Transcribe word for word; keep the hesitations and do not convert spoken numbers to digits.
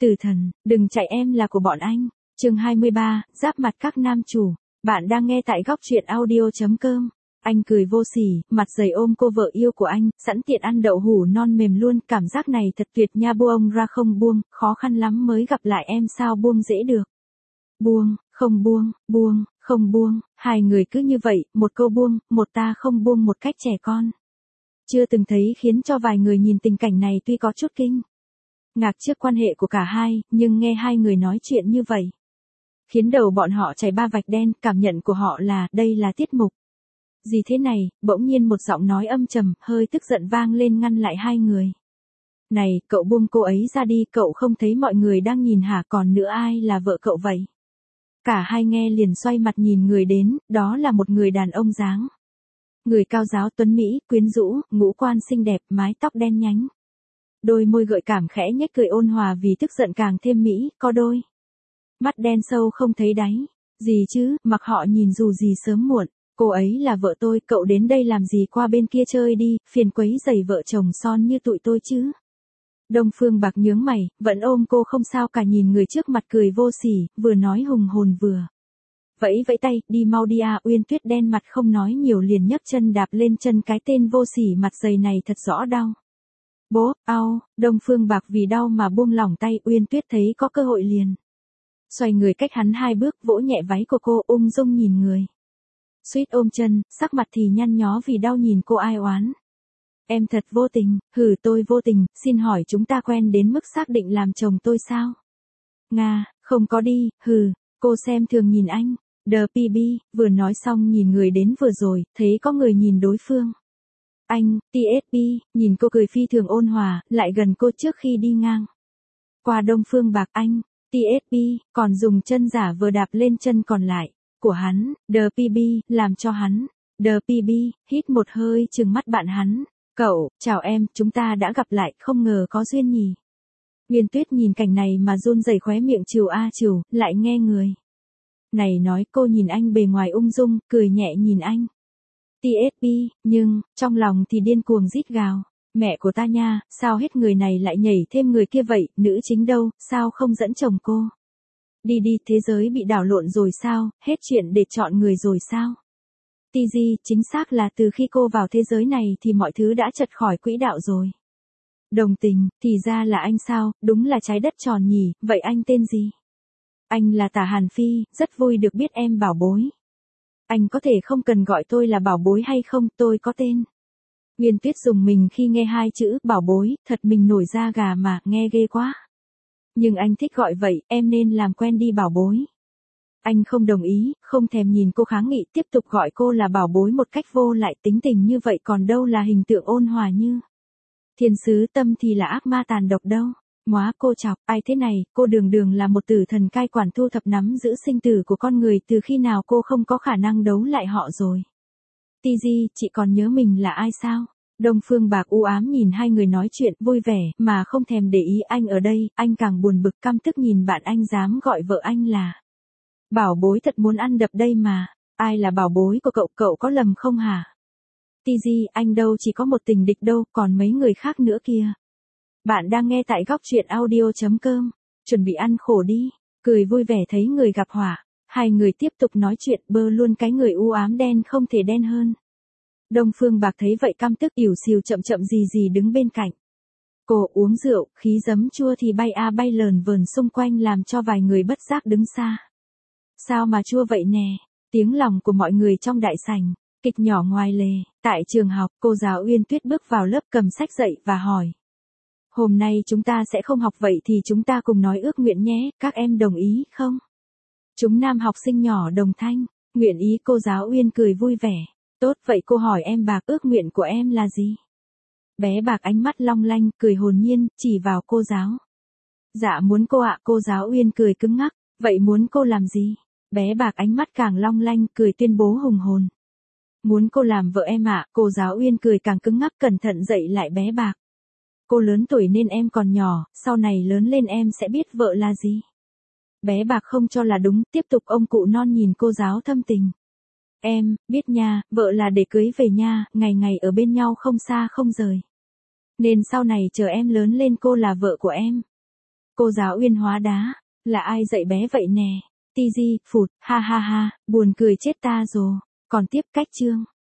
Tử thần, đừng chạy, em là của bọn anh. Chương hai mươi ba, giáp mặt các nam chủ. Bạn đang nghe tại góc truyện audio chấm com. Anh cười vô sỉ, mặt dày ôm cô vợ yêu của anh, sẵn tiện ăn đậu hũ non mềm luôn, cảm giác này thật tuyệt nha, buông ra không buông, khó khăn lắm mới gặp lại em, sao buông dễ được. Buông, không buông, buông, không buông, hai người cứ như vậy, một câu buông, một ta không buông, một cách trẻ con. Chưa từng thấy, khiến cho vài người nhìn tình cảnh này tuy có chút kinh ngạc trước quan hệ của cả hai, nhưng nghe hai người nói chuyện như vậy khiến đầu bọn họ chảy ba vạch đen, cảm nhận của họ là, đây là tiết mục gì thế này, bỗng nhiên một giọng nói âm trầm, hơi tức giận vang lên ngăn lại hai người. Này, cậu buông cô ấy ra đi, cậu không thấy mọi người đang nhìn hả, còn nữa ai là vợ cậu vậy? Cả hai nghe liền xoay mặt nhìn người đến, đó là một người đàn ông dáng người cao ráo tuấn Mỹ, quyến rũ, ngũ quan xinh đẹp, mái tóc đen nhánh. Đôi môi gợi cảm khẽ nhếch cười ôn hòa, vì tức giận càng thêm mỹ, có đôi mắt đen sâu không thấy đáy. Gì chứ, mặc họ nhìn dù gì sớm muộn, cô ấy là vợ tôi, cậu đến đây làm gì, qua bên kia chơi đi, phiền quấy rầy vợ chồng son như tụi tôi chứ. Đông Phương Bạc nhướng mày, vẫn ôm cô không sao cả, nhìn người trước mặt cười vô sỉ, vừa nói hùng hồn vừa vẫy vẫy tay, đi mau đi à. Uyên Tuyết đen mặt không nói nhiều liền nhấc chân đạp lên chân cái tên vô sỉ mặt dày này, thật rõ đau. Bố, ao, Đông Phương Bạc vì đau mà buông lỏng tay, Uyên Tuyết thấy có cơ hội liền xoay người cách hắn hai bước, vỗ nhẹ váy của cô, ung dung nhìn người suýt ôm chân, sắc mặt thì nhăn nhó vì đau, nhìn cô ai oán. Em thật vô tình. Hừ, tôi vô tình, xin hỏi chúng ta quen đến mức xác định làm chồng tôi sao? Nga, không có đi. Hừ, cô xem thường nhìn anh. Đờ pi bi, vừa nói xong nhìn người đến vừa rồi, thấy có người nhìn đối phương. Anh, tê ét pê, nhìn cô cười phi thường ôn hòa, lại gần cô trước khi đi ngang qua Đông Phương Bạc. Anh, tê ét pê, còn dùng chân giả vừa đạp lên chân còn lại của hắn, đờ pi bi, làm cho hắn, đờ pi bi, hít một hơi trừng mắt bạn hắn. Cậu, chào em, chúng ta đã gặp lại, không ngờ có duyên nhỉ. Uyên Tuyết nhìn cảnh này mà run rẩy khóe miệng, trừ a trừ, lại nghe người này nói. Cô nhìn anh bề ngoài ung dung, cười nhẹ nhìn anh. tê ét pê, nhưng, trong lòng thì điên cuồng rít gào. Mẹ của ta nha, sao hết người này lại nhảy thêm người kia vậy, nữ chính đâu, sao không dẫn chồng cô? Đi đi, thế giới bị đảo lộn rồi sao, hết chuyện để chọn người rồi sao? tê giê, chính xác là từ khi cô vào thế giới này thì mọi thứ đã chật khỏi quỹ đạo rồi. Đồng tình, thì ra là anh sao, đúng là trái đất tròn nhỉ, vậy anh tên gì? Anh là Tả Hàn Phi, rất vui được biết em bảo bối. Anh có thể không cần gọi tôi là bảo bối hay không, tôi có tên. Uyên Tuyết dùng mình khi nghe hai chữ bảo bối, thật mình nổi da gà mà, nghe ghê quá. Nhưng anh thích gọi vậy, em nên làm quen đi bảo bối. Anh không đồng ý, không thèm nhìn cô kháng nghị, tiếp tục gọi cô là bảo bối một cách vô lại, tính tình như vậy còn đâu là hình tượng ôn hòa như thiên sứ, tâm thì là ác ma tàn độc đâu. Móa cô chọc, ai thế này, cô đường đường là một tử thần cai quản thu thập nắm giữ sinh tử của con người, từ khi nào cô không có khả năng đấu lại họ rồi. tê giê, chị còn nhớ mình là ai sao? Đông Phương Bạc u ám nhìn hai người nói chuyện vui vẻ, mà không thèm để ý anh ở đây, anh càng buồn bực căm tức nhìn bạn anh dám gọi vợ anh là bảo bối, thật muốn ăn đập đây mà. Ai là bảo bối của cậu, cậu có lầm không hả? tê giê, anh đâu chỉ có một tình địch đâu, còn mấy người khác nữa kìa. Bạn đang nghe tại góc truyện audio chấm com. Chuẩn bị ăn khổ đi. Cười vui vẻ thấy người gặp họa. Hai người tiếp tục nói chuyện, bơ luôn cái người u ám đen không thể đen hơn. Đông Phương Bạc thấy vậy căm tức, ỉu xìu chậm chậm gì gì đứng bên cạnh cô, uống rượu, khí giấm chua thì bay a bay lờn vờn xung quanh, làm cho vài người bất giác đứng xa. Sao mà chua vậy nè? Tiếng lòng của mọi người trong đại sảnh. Kịch nhỏ ngoài lề. Tại trường học, cô giáo Uyên Tuyết bước vào lớp, cầm sách dậy và hỏi. Hôm nay chúng ta sẽ không học, vậy thì chúng ta cùng nói ước nguyện nhé, các em đồng ý không? Chúng nam học sinh nhỏ đồng thanh. Nguyện ý, cô giáo Uyên cười vui vẻ. Tốt, vậy cô hỏi em Bạc, ước nguyện của em là gì? Bé Bạc ánh mắt long lanh, cười hồn nhiên, chỉ vào cô giáo. Dạ muốn cô ạ, cô giáo Uyên cười cứng ngắc. Vậy muốn cô làm gì? Bé Bạc ánh mắt càng long lanh, cười tuyên bố hùng hồn. Muốn cô làm vợ em ạ. Cô giáo Uyên cười càng cứng ngắc, cẩn thận dạy lại bé Bạc. Cô lớn tuổi nên em còn nhỏ, sau này lớn lên em sẽ biết vợ là gì. Bé Bạc không cho là đúng, tiếp tục ông cụ non nhìn cô giáo thâm tình. Em, biết nha, vợ là để cưới về nha, ngày ngày ở bên nhau không xa không rời. Nên sau này chờ em lớn lên cô là vợ của em. Cô giáo Uyên hóa đá. Là ai dạy bé vậy nè? Ti Di, phụt, ha ha ha, buồn cười chết ta rồi. Còn tiếp cách chương.